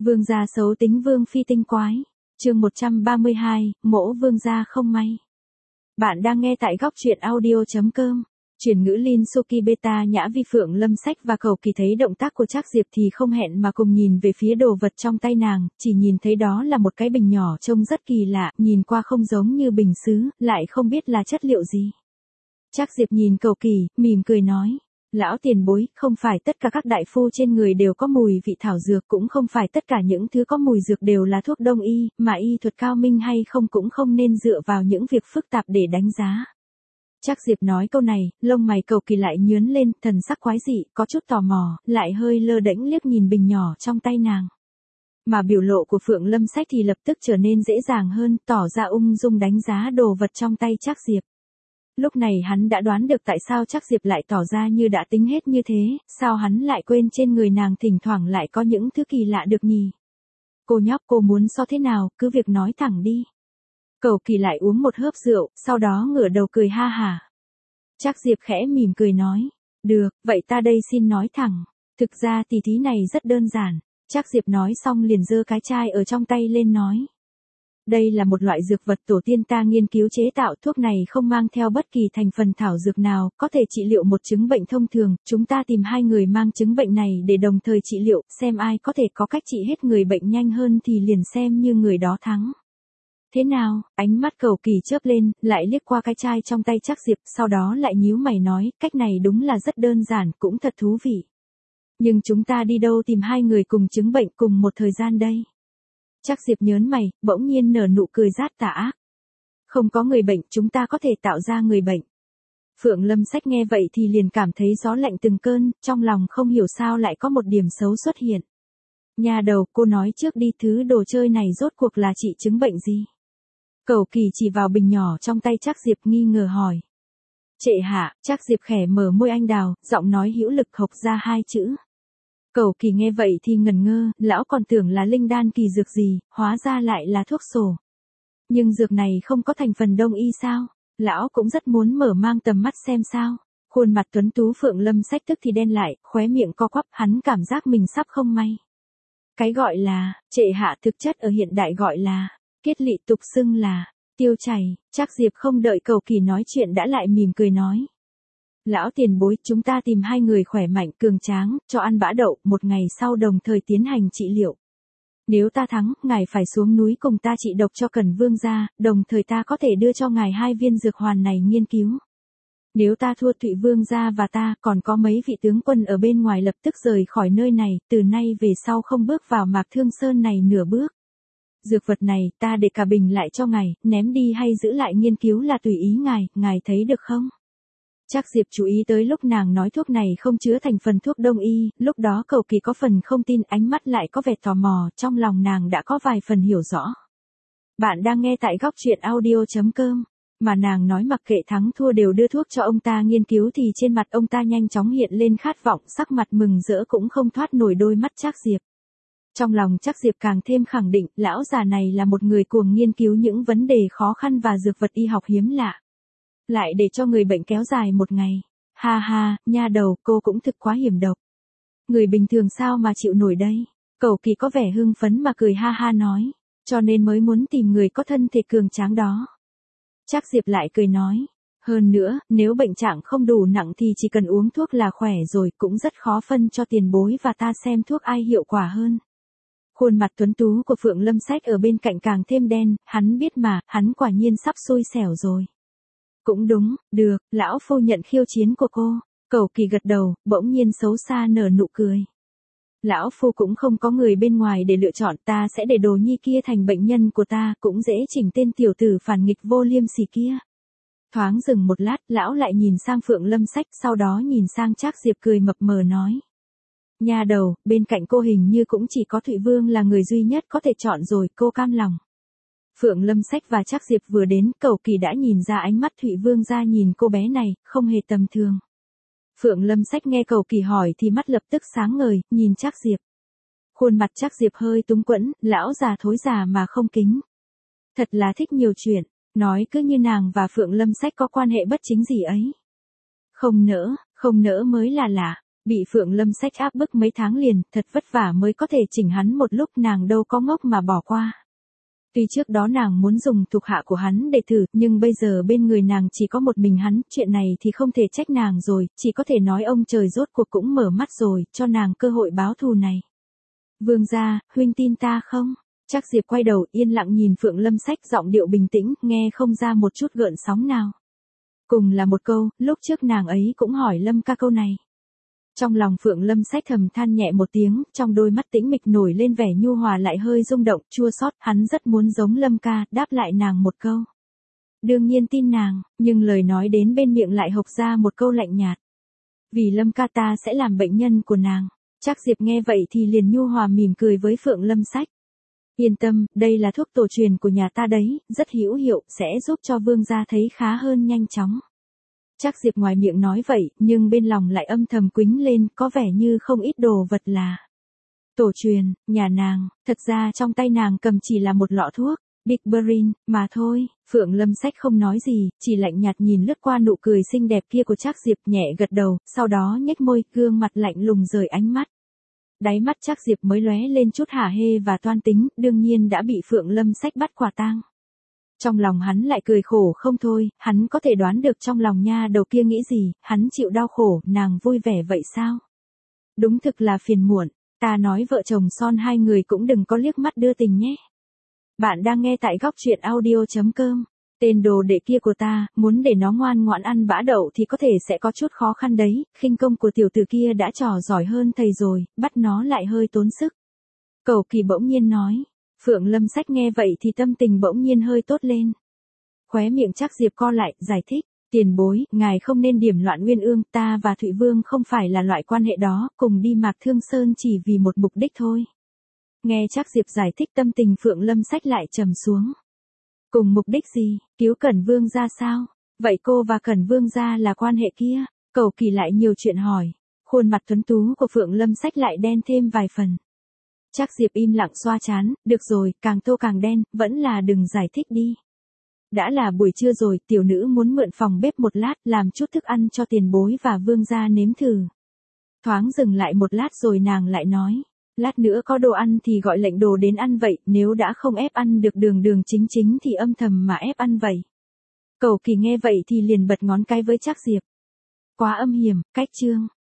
Vương gia xấu tính vương phi tinh quái. Chương 132, mỗ vương gia không may. Bạn đang nghe tại góc truyện audio.com. Chuyển ngữ Lin Suki Beta Nhã Vi Phượng Lâm Sách và Cầu Kỳ thấy động tác của Trác Diệp thì không hẹn mà cùng nhìn về phía đồ vật trong tay nàng, chỉ nhìn thấy đó là một cái bình nhỏ trông rất kỳ lạ, nhìn qua không giống như bình sứ, lại không biết là chất liệu gì. Trác Diệp nhìn Cầu Kỳ, mỉm cười nói. Lão tiền bối, không phải tất cả các đại phu trên người đều có mùi vị thảo dược, cũng không phải tất cả những thứ có mùi dược đều là thuốc đông y, mà y thuật cao minh hay không cũng không nên dựa vào những việc phức tạp để đánh giá. Trác Diệp nói câu này, lông mày Cầu Kỳ lại nhướng lên, thần sắc quái dị, có chút tò mò, lại hơi lơ đễnh liếc nhìn bình nhỏ trong tay nàng. Mà biểu lộ của Phượng Lâm Sách thì lập tức trở nên dễ dàng hơn, tỏ ra ung dung đánh giá đồ vật trong tay Trác Diệp. Lúc này hắn đã đoán được tại sao Trác Diệp lại tỏ ra như đã tính hết như thế, sao hắn lại quên trên người nàng thỉnh thoảng lại có những thứ kỳ lạ được nhỉ? Cô nhóc, cô muốn so thế nào, cứ việc nói thẳng đi. Cầu Kỳ lại uống một hớp rượu, sau đó ngửa đầu cười ha hả. Trác Diệp khẽ mỉm cười nói, được, vậy ta đây xin nói thẳng. Thực ra tỉ thí này rất đơn giản. Trác Diệp nói xong liền giơ cái chai ở trong tay lên nói. Đây là một loại dược vật tổ tiên ta nghiên cứu chế tạo, thuốc này không mang theo bất kỳ thành phần thảo dược nào, có thể trị liệu một chứng bệnh thông thường, chúng ta tìm 2 người mang chứng bệnh này để đồng thời trị liệu, xem ai có thể có cách trị hết người bệnh nhanh hơn thì liền xem như người đó thắng. Thế nào? Ánh mắt Cầu Kỳ chớp lên, lại liếc qua cái chai trong tay Trác Diệp, sau đó lại nhíu mày nói, cách này đúng là rất đơn giản, cũng thật thú vị. Nhưng chúng ta đi đâu tìm 2 người cùng chứng bệnh cùng một thời gian đây? Trác Diệp nhớn mày, bỗng nhiên nở nụ cười rát tà ác. Không có người bệnh, chúng ta có thể tạo ra người bệnh. Phượng Lâm Sách nghe vậy thì liền cảm thấy gió lạnh từng cơn, trong lòng không hiểu sao lại có một điểm xấu xuất hiện. Nhà đầu, cô nói trước đi, thứ đồ chơi này rốt cuộc là trị chứng bệnh gì? Cầu Kỳ chỉ vào bình nhỏ trong tay Trác Diệp nghi ngờ hỏi. Trệ hạ, Trác Diệp khẽ mở môi anh đào, giọng nói hữu lực hộc ra 2 chữ. Cầu Kỳ nghe vậy thì ngẩn ngơ, lão còn tưởng là linh đan kỳ dược gì, hóa ra lại là thuốc sổ. Nhưng dược này không có thành phần đông y sao? Lão cũng rất muốn mở mang tầm mắt xem sao. Khuôn mặt tuấn tú Phượng Lâm Sách tức thì đen lại, khóe miệng co quắp, hắn cảm giác mình sắp không may. Cái gọi là trệ hạ thực chất ở hiện đại gọi là kết lị, tục xưng là tiêu chảy. Trác Diệp không đợi Cầu Kỳ nói chuyện đã lại mỉm cười nói. Lão tiền bối, chúng ta tìm 2 người khỏe mạnh cường tráng, cho ăn bã đậu, một ngày sau đồng thời tiến hành trị liệu. Nếu ta thắng, ngài phải xuống núi cùng ta trị độc cho Cẩn Vương gia, đồng thời ta có thể đưa cho ngài 2 viên dược hoàn này nghiên cứu. Nếu ta thua, Thụy Vương gia và ta, còn có mấy vị tướng quân ở bên ngoài lập tức rời khỏi nơi này, từ nay về sau không bước vào Mạc Thương Sơn này nửa bước. Dược vật này, ta để cả bình lại cho ngài, ném đi hay giữ lại nghiên cứu là tùy ý ngài thấy được không? Trác Diệp chú ý tới lúc nàng nói thuốc này không chứa thành phần thuốc đông y, lúc đó Cầu Kỳ có phần không tin, ánh mắt lại có vẻ tò mò, trong lòng nàng đã có vài phần hiểu rõ. Bạn đang nghe tại góc truyện audio.com, mà nàng nói mặc kệ thắng thua đều đưa thuốc cho ông ta nghiên cứu thì trên mặt ông ta nhanh chóng hiện lên khát vọng, sắc mặt mừng rỡ cũng không thoát nổi đôi mắt Trác Diệp. Trong lòng Trác Diệp càng thêm khẳng định, lão già này là một người cuồng nghiên cứu những vấn đề khó khăn và dược vật y học hiếm lạ. Lại để cho người bệnh kéo dài một ngày. Ha ha, nha đầu, cô cũng thực quá hiểm độc. Người bình thường sao mà chịu nổi đây? Cầu Kỳ có vẻ hưng phấn mà cười ha ha nói. Cho nên mới muốn tìm người có thân thể cường tráng đó. Trác Diệp lại cười nói. Hơn nữa, nếu bệnh trạng không đủ nặng thì chỉ cần uống thuốc là khỏe rồi, cũng rất khó phân cho tiền bối và ta xem thuốc ai hiệu quả hơn. Khuôn mặt tuấn tú của Phượng Lâm Sách ở bên cạnh càng thêm đen, hắn biết mà, hắn quả nhiên sắp xui xẻo rồi. Cũng đúng, được, lão phu nhận khiêu chiến của cô. Cầu Kỳ gật đầu, bỗng nhiên xấu xa nở nụ cười. Lão phu cũng không có người bên ngoài để lựa chọn, ta sẽ để đồ nhi kia thành bệnh nhân của ta, cũng dễ chỉnh tên tiểu tử phản nghịch vô liêm sỉ kia. Thoáng dừng một lát, lão lại nhìn sang Phượng Lâm Sách, sau đó nhìn sang Trác Diệp cười mập mờ nói. Nhà đầu, bên cạnh cô hình như cũng chỉ có Thụy Vương là người duy nhất có thể chọn rồi, cô cam lòng. Phượng Lâm Sách và Trác Diệp vừa đến, Cầu Kỳ đã nhìn ra ánh mắt Thụy Vương gia nhìn cô bé này, không hề tầm thường. Phượng Lâm Sách nghe Cầu Kỳ hỏi thì mắt lập tức sáng ngời, nhìn Trác Diệp. Khuôn mặt Trác Diệp hơi túng quẫn, lão già thối già mà không kính. Thật là thích nhiều chuyện, nói cứ như nàng và Phượng Lâm Sách có quan hệ bất chính gì ấy. Không nỡ mới là lạ. Bị Phượng Lâm Sách áp bức mấy tháng liền, thật vất vả mới có thể chỉnh hắn một lúc, nàng đâu có ngốc mà bỏ qua. Tuy trước đó nàng muốn dùng thuộc hạ của hắn để thử, nhưng bây giờ bên người nàng chỉ có một mình hắn, chuyện này thì không thể trách nàng rồi, chỉ có thể nói ông trời rốt cuộc cũng mở mắt rồi, cho nàng cơ hội báo thù này. Vương gia, huynh tin ta không? Trác Diệp quay đầu yên lặng nhìn Phượng Lâm Sách, giọng điệu bình tĩnh, nghe không ra một chút gợn sóng nào. Cùng là một câu, lúc trước nàng ấy cũng hỏi Lâm ca câu này. Trong lòng Phượng Lâm Sách thầm than nhẹ một tiếng, trong đôi mắt tĩnh mịch nổi lên vẻ nhu hòa lại hơi rung động, chua xót, hắn rất muốn giống Lâm ca, đáp lại nàng một câu. Đương nhiên tin nàng, nhưng lời nói đến bên miệng lại hộc ra một câu lạnh nhạt. Vì Lâm ca ta sẽ làm bệnh nhân của nàng. Trác Diệp nghe vậy thì liền nhu hòa mỉm cười với Phượng Lâm Sách. Yên tâm, đây là thuốc tổ truyền của nhà ta đấy, rất hữu hiệu, sẽ giúp cho vương gia thấy khá hơn nhanh chóng. Trác Diệp ngoài miệng nói vậy, nhưng bên lòng lại âm thầm quính lên, có vẻ như không ít đồ vật là tổ truyền, nhà nàng, thật ra trong tay nàng cầm chỉ là một lọ thuốc, Big Brain, mà thôi. Phượng Lâm Sách không nói gì, chỉ lạnh nhạt nhìn lướt qua nụ cười xinh đẹp kia của Trác Diệp, nhẹ gật đầu, sau đó nhếch môi, gương mặt lạnh lùng rời ánh mắt. Đáy mắt Trác Diệp mới lóe lên chút hả hê và toan tính, đương nhiên đã bị Phượng Lâm Sách bắt quả tang. Trong lòng hắn lại cười khổ không thôi, hắn có thể đoán được trong lòng nha đầu kia nghĩ gì, hắn chịu đau khổ, nàng vui vẻ vậy sao? Đúng thực là phiền muộn, ta nói vợ chồng son hai người cũng đừng có liếc mắt đưa tình nhé. Bạn đang nghe tại góc truyện audio.com. Tên đồ đệ kia của ta, muốn để nó ngoan ngoãn ăn bã đậu thì có thể sẽ có chút khó khăn đấy, khinh công của tiểu tử kia đã trò giỏi hơn thầy rồi, bắt nó lại hơi tốn sức. Cầu Kỳ bỗng nhiên nói. Phượng Lâm Sách nghe vậy thì tâm tình bỗng nhiên hơi tốt lên. Khóe miệng Trác Diệp co lại, giải thích, tiền bối, ngài không nên điểm loạn Uyên Ương, ta và Thụy Vương không phải là loại quan hệ đó, cùng đi Mạc Thương Sơn chỉ vì một mục đích thôi. Nghe Trác Diệp giải thích tâm tình Phượng Lâm Sách lại trầm xuống. Cùng mục đích gì, cứu Cẩn Vương gia sao? Vậy cô và Cẩn Vương gia là quan hệ kia? Cầu Kỳ lại nhiều chuyện hỏi. Khuôn mặt tuấn tú của Phượng Lâm Sách lại đen thêm vài phần. Trác Diệp im lặng xoa trán, được rồi, càng tô càng đen, vẫn là đừng giải thích đi. Đã là buổi trưa rồi, tiểu nữ muốn mượn phòng bếp một lát, làm chút thức ăn cho tiền bối và vương gia nếm thử. Thoáng dừng lại một lát rồi nàng lại nói, lát nữa có đồ ăn thì gọi lệnh đồ đến ăn vậy, nếu đã không ép ăn được đường đường chính chính thì âm thầm mà ép ăn vậy. Cầu Kỳ nghe vậy thì liền bật ngón cái với Trác Diệp. Quá âm hiểm, cách chương.